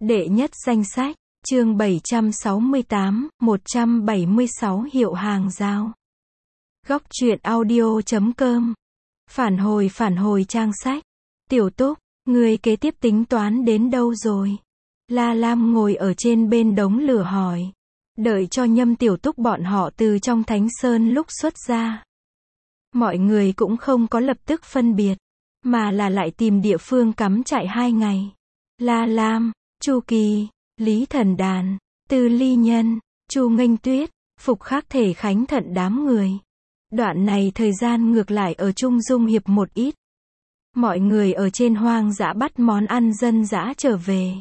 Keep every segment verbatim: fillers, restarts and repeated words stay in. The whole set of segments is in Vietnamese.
Đệ nhất danh sách, chương bảy trăm sáu mươi tám, một trăm bảy mươi sáu hiệu hàng giao. Góc truyện audio chấm com. Phản hồi phản hồi trang sách. Tiểu Túc, người kế tiếp tính toán đến đâu rồi? La Lam ngồi ở trên bên đống lửa hỏi. Đợi cho Nhâm Tiểu Túc bọn họ từ trong Thánh Sơn lúc xuất ra. Mọi người cũng không có lập tức phân biệt, mà là lại tìm địa phương cắm trại hai ngày. La Lam, Chu Kỳ, Lý Thần Đàn, Từ Ly Nhân, Chu Nghênh Tuyết, Phục Khắc Thể Khánh Thận đám người. Đoạn này thời gian ngược lại ở Trung Dung Hiệp một ít. Mọi người ở trên hoang dã bắt món ăn dân dã trở về.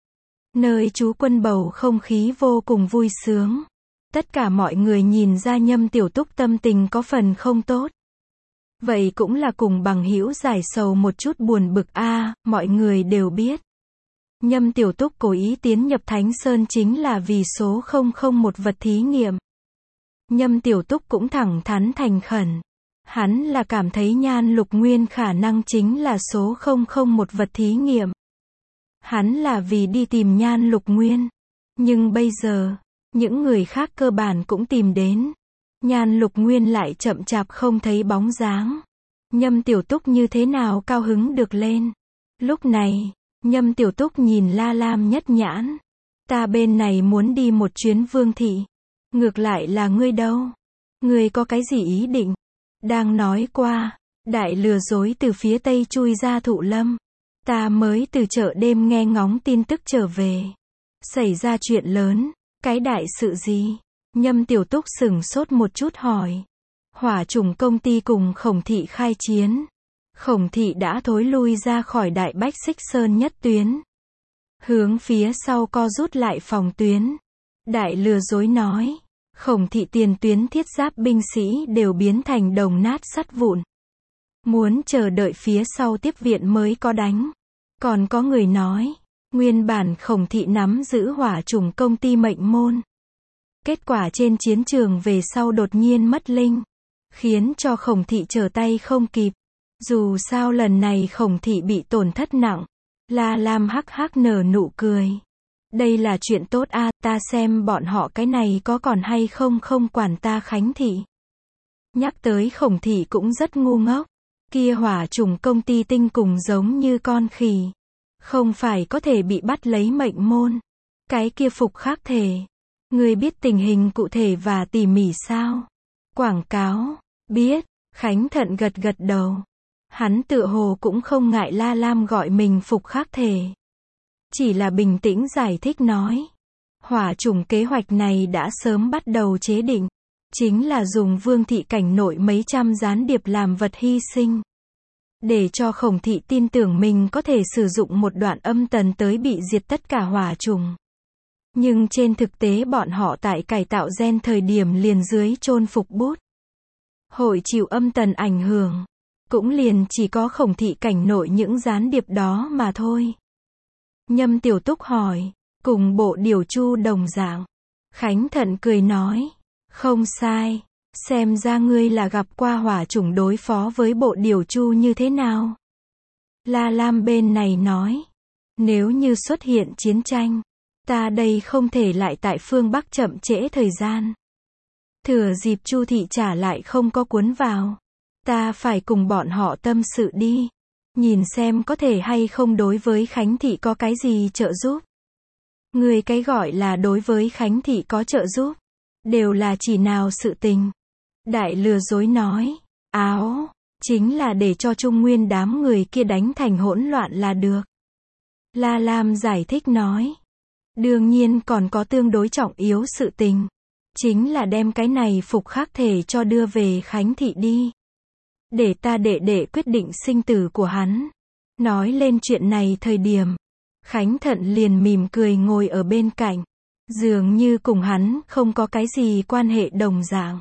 Nơi trú quân bầu không khí vô cùng vui sướng. Tất cả mọi người nhìn ra Nhâm Tiểu Túc tâm tình có phần không tốt. Vậy cũng là cùng bằng hữu giải sầu một chút buồn bực a, à, mọi người đều biết. Nhâm Tiểu Túc cố ý tiến nhập Thánh Sơn chính là vì số không không một vật thí nghiệm. Nhâm Tiểu Túc cũng thẳng thắn thành khẩn. Hắn là cảm thấy Nhan Lục Nguyên khả năng chính là số không không một vật thí nghiệm. Hắn là vì đi tìm Nhan Lục Nguyên. Nhưng bây giờ, những người khác cơ bản cũng tìm đến. Nhan Lục Nguyên lại chậm chạp không thấy bóng dáng. Nhâm Tiểu Túc như thế nào cao hứng được lên. Lúc này, Nhâm Tiểu Túc nhìn La Lam nhất nhãn. Ta bên này muốn đi một chuyến Vương thị. Ngược lại là ngươi đâu? Ngươi có cái gì ý định? Đang nói qua, đại lừa dối từ phía tây chui ra Thụ Lâm. Ta mới từ chợ đêm nghe ngóng tin tức trở về. Xảy ra chuyện lớn, cái đại sự gì? Nhâm Tiểu Túc sửng sốt một chút hỏi. Hỏa chủng công ty cùng Khổng thị khai chiến. Khổng thị đã thối lui ra khỏi Đại Bách Xích Sơn nhất tuyến. Hướng phía sau co rút lại phòng tuyến. Đại lừa dối nói. Khổng thị tiền tuyến thiết giáp binh sĩ đều biến thành đồng nát sắt vụn. Muốn chờ đợi phía sau tiếp viện mới có đánh. Còn có người nói. Nguyên bản Khổng thị nắm giữ hỏa chủng công ty mệnh môn. Kết quả trên chiến trường về sau đột nhiên mất linh. Khiến cho Khổng thị trở tay không kịp. Dù sao lần này Khổng thị bị tổn thất nặng. La Lam hắc hắc nở nụ cười. Đây là chuyện tốt a, à, ta xem bọn họ cái này có còn hay không không quản ta Khánh thị. Nhắc tới Khổng thị cũng rất ngu ngốc. Kia hỏa chủng công ty tinh cùng giống như con khỉ. Không phải có thể bị bắt lấy mệnh môn. Cái kia Phục Khắc Thể. Người biết tình hình cụ thể và tỉ mỉ sao? Quảng cáo. Biết. Khánh Thận gật gật đầu. Hắn tựa hồ cũng không ngại La Lam gọi mình Phục Khắc Thể. Chỉ là bình tĩnh giải thích nói. Hỏa chủng kế hoạch này đã sớm bắt đầu chế định. Chính là dùng Vương thị cảnh nội mấy trăm gián điệp làm vật hy sinh. Để cho Khổng thị tin tưởng mình có thể sử dụng một đoạn âm tần tới bị diệt tất cả hỏa chủng. Nhưng trên thực tế bọn họ tại cải tạo gen thời điểm liền dưới chôn phục bút. Hội chịu âm tần ảnh hưởng. Cũng liền chỉ có Khổng thị cảnh nội những gián điệp đó mà thôi. Nhâm Tiểu Túc hỏi. Cùng bộ điều chu đồng dạng. Khánh Thận cười nói. Không sai. Xem ra ngươi là gặp qua hỏa chủng đối phó với bộ điều chu như thế nào? La Lam bên này nói. Nếu như xuất hiện chiến tranh. Ta đây không thể lại tại phương Bắc chậm trễ thời gian. Thừa dịp Chu thị trả lại không có cuốn vào. Ta phải cùng bọn họ tâm sự đi. Nhìn xem có thể hay không đối với Khánh thị có cái gì trợ giúp. Người cái gọi là đối với Khánh thị có trợ giúp. Đều là chỉ nào sự tình. Đại lừa dối nói. Áo. Chính là để cho Trung Nguyên đám người kia đánh thành hỗn loạn là được. La Lam giải thích nói. Đương nhiên còn có tương đối trọng yếu sự tình. Chính là đem cái này Phục Khắc Thể cho đưa về Khánh thị đi. Để ta đệ đệ quyết định sinh tử của hắn. Nói lên chuyện này thời điểm. Khánh Thận liền mỉm cười ngồi ở bên cạnh. Dường như cùng hắn không có cái gì quan hệ đồng dạng.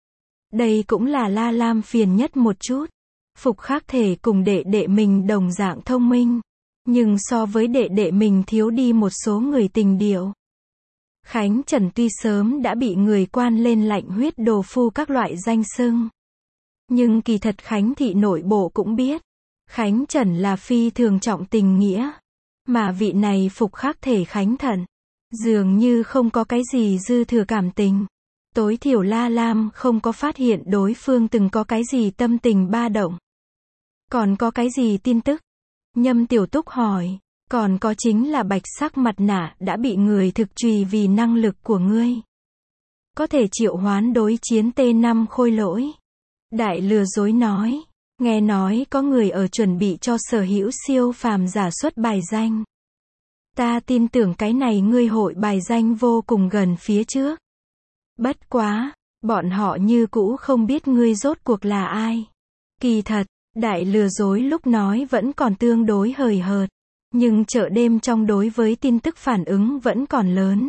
Đây cũng là La Lam phiền nhất một chút. Phục Khắc Thể cùng đệ đệ mình đồng dạng thông minh. Nhưng so với đệ đệ mình thiếu đi một số người tình điệu. Khánh Trần tuy sớm đã bị người quan lên lạnh huyết đồ phu các loại danh xưng. Nhưng kỳ thật Khánh thị nội bộ cũng biết. Khánh Trần là phi thường trọng tình nghĩa. Mà vị này Phục Khắc Thể Khánh Thận, dường như không có cái gì dư thừa cảm tình. Tối thiểu La Lam không có phát hiện đối phương từng có cái gì tâm tình ba động. Còn có cái gì tin tức? Nhâm Tiểu Túc hỏi. Còn có chính là bạch sắc mặt nạ đã bị người thực truy vì năng lực của ngươi. Có thể triệu hoán đối chiến T năm khôi lỗi. Đại lừa dối nói. Nghe nói có người ở chuẩn bị cho sở hữu siêu phàm giả xuất bài danh. Ta tin tưởng cái này ngươi hội bài danh vô cùng gần phía trước. Bất quá, bọn họ như cũ không biết ngươi rốt cuộc là ai. Kỳ thật, đại lừa dối lúc nói vẫn còn tương đối hời hợt. Nhưng chợ đêm trong đối với tin tức phản ứng vẫn còn lớn.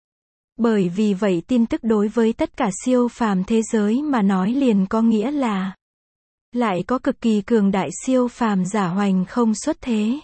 Bởi vì vậy tin tức đối với tất cả siêu phàm thế giới mà nói liền có nghĩa là lại có cực kỳ cường đại siêu phàm giả hoành không xuất thế.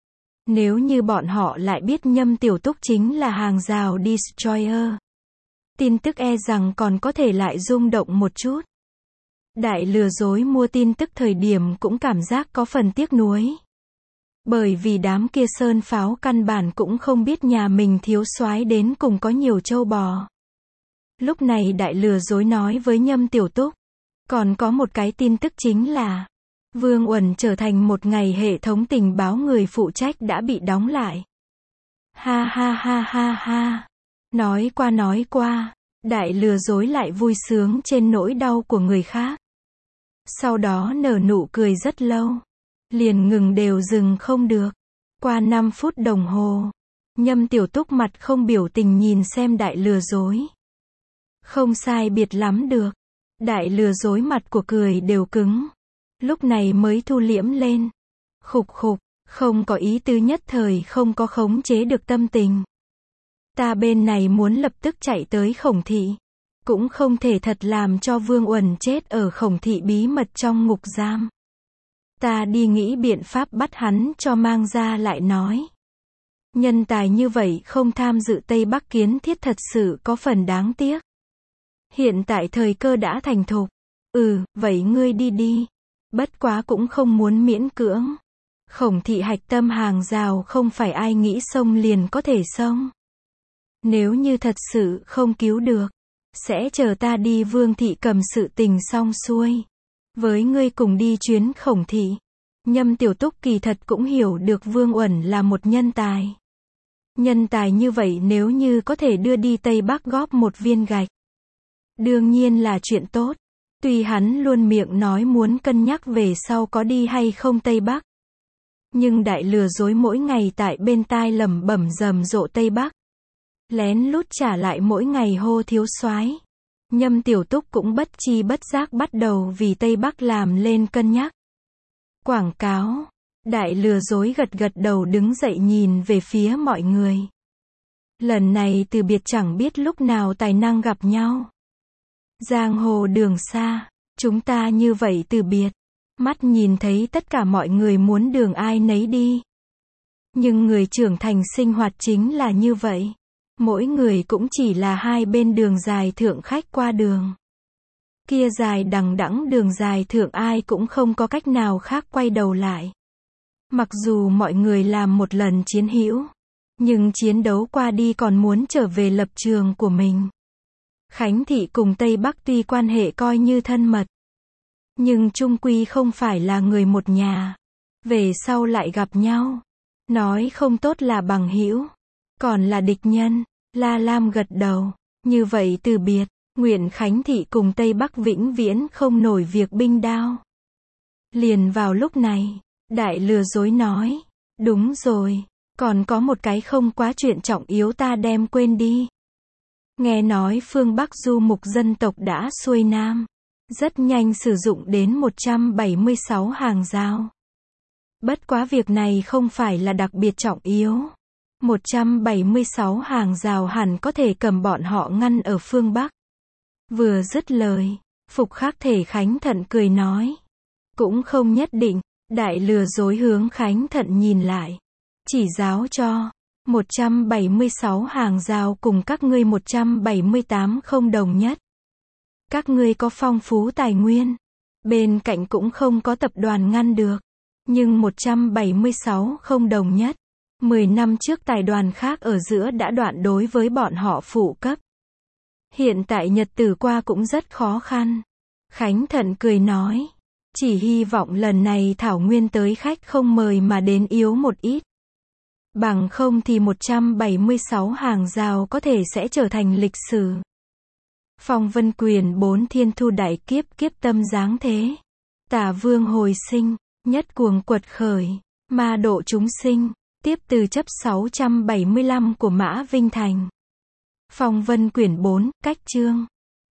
Nếu như bọn họ lại biết Nhâm Tiểu Túc chính là hàng rào Destroyer, tin tức e rằng còn có thể lại rung động một chút. Đại lừa dối mua tin tức thời điểm cũng cảm giác có phần tiếc nuối. Bởi vì đám kia sơn pháo căn bản cũng không biết nhà mình thiếu soái đến cùng có nhiều trâu bò. Lúc này đại lừa dối nói với Nhâm Tiểu Túc. Còn có một cái tin tức chính là Vương Uẩn trở thành một ngày hệ thống tình báo người phụ trách đã bị đóng lại. Ha ha ha ha ha. Nói qua nói qua, đại lừa dối lại vui sướng trên nỗi đau của người khác. Sau đó nở nụ cười rất lâu. Liền ngừng đều dừng không được. Qua năm phút đồng hồ, Nhâm Tiểu Túc mặt không biểu tình nhìn xem đại lừa dối. Không sai biệt lắm được. Đại lừa dối mặt của cười đều cứng. Lúc này mới thu liễm lên. Khục khục, không có ý tứ nhất thời không có khống chế được tâm tình. Ta bên này muốn lập tức chạy tới Khổng Thị. Cũng không thể thật làm cho Vương Uẩn chết ở Khổng Thị bí mật trong ngục giam. Ta đi nghĩ biện pháp bắt hắn cho mang ra lại nói. Nhân tài như vậy không tham dự Tây Bắc kiến thiết thật sự có phần đáng tiếc. Hiện tại thời cơ đã thành thục. Ừ, vậy ngươi đi đi. Bất quá cũng không muốn miễn cưỡng. Khổng Thị hạch tâm hàng rào không phải ai nghĩ xông liền có thể xông. Nếu như thật sự không cứu được, sẽ chờ ta đi Vương Thị cầm sự tình xong xuôi. Với ngươi cùng đi chuyến Khổng Thị. Nhâm Tiểu Túc kỳ thật cũng hiểu được Vương Uẩn là một nhân tài. Nhân tài như vậy nếu như có thể đưa đi Tây Bắc góp một viên gạch. Đương nhiên là chuyện tốt. Tuy hắn luôn miệng nói muốn cân nhắc về sau có đi hay không Tây Bắc. Nhưng đại lừa dối mỗi ngày tại bên tai lẩm bẩm rầm rộ Tây Bắc. Lén lút trả lại mỗi ngày hô thiếu soái. Nhâm Tiểu Túc cũng bất chi bất giác bắt đầu vì Tây Bắc làm lên cân nhắc. Quảng cáo. Đại lừa dối gật gật đầu đứng dậy nhìn về phía mọi người. Lần này từ biệt chẳng biết lúc nào tài năng gặp nhau. Giang hồ đường xa, chúng ta như vậy từ biệt. Mắt nhìn thấy tất cả mọi người muốn đường ai nấy đi. Nhưng người trưởng thành sinh hoạt chính là như vậy. Mỗi người cũng chỉ là hai bên đường dài thượng khách qua đường. Kia dài đằng đẵng đường dài thượng ai cũng không có cách nào khác quay đầu lại. Mặc dù mọi người làm một lần chiến hữu, nhưng chiến đấu qua đi còn muốn trở về lập trường của mình. Khánh Thị cùng Tây Bắc tuy quan hệ coi như thân mật, nhưng chung quy không phải là người một nhà. Về sau lại gặp nhau, nói không tốt là bằng hữu, còn là địch nhân. La Lam gật đầu, như vậy từ biệt, nguyện Khánh Thị cùng Tây Bắc vĩnh viễn không nổi việc binh đao. Liền vào lúc này, đại lừa dối nói, đúng rồi, còn có một cái không quá chuyện trọng yếu ta đem quên đi. Nghe nói phương Bắc du mục dân tộc đã xuôi Nam, rất nhanh sử dụng đến một trăm bảy mươi sáu hàng rào. Bất quá việc này không phải là đặc biệt trọng yếu. một trăm bảy mươi sáu hàng rào hẳn có thể cầm bọn họ ngăn ở phương Bắc. Vừa dứt lời, Phục Khắc Thể Khánh Thận cười nói. Cũng không nhất định, đại lừa dối hướng Khánh Thận nhìn lại. Chỉ giáo cho, một trăm bảy mươi sáu hàng rào cùng các ngươi một trăm bảy mươi tám không đồng nhất. Các ngươi có phong phú tài nguyên. Bên cạnh cũng không có tập đoàn ngăn được. Nhưng một trăm bảy mươi sáu không đồng nhất. Mười năm trước tài đoàn khác ở giữa đã đoạn đối với bọn họ phụ cấp. Hiện tại nhật tử qua cũng rất khó khăn. Khánh Thận cười nói. Chỉ hy vọng lần này Thảo Nguyên tới khách không mời mà đến yếu một ít. Bằng không thì một trăm bảy mươi sáu hàng rào có thể sẽ trở thành lịch sử. Phong Vân Quyền bốn thiên thu đại kiếp kiếp tâm giáng thế. Tả vương hồi sinh, nhất cuồng quật khởi, ma độ chúng sinh, tiếp từ chấp sáu trăm bảy mươi lăm của Mã Vinh Thành. Phong Vân Quyển bốn, cách chương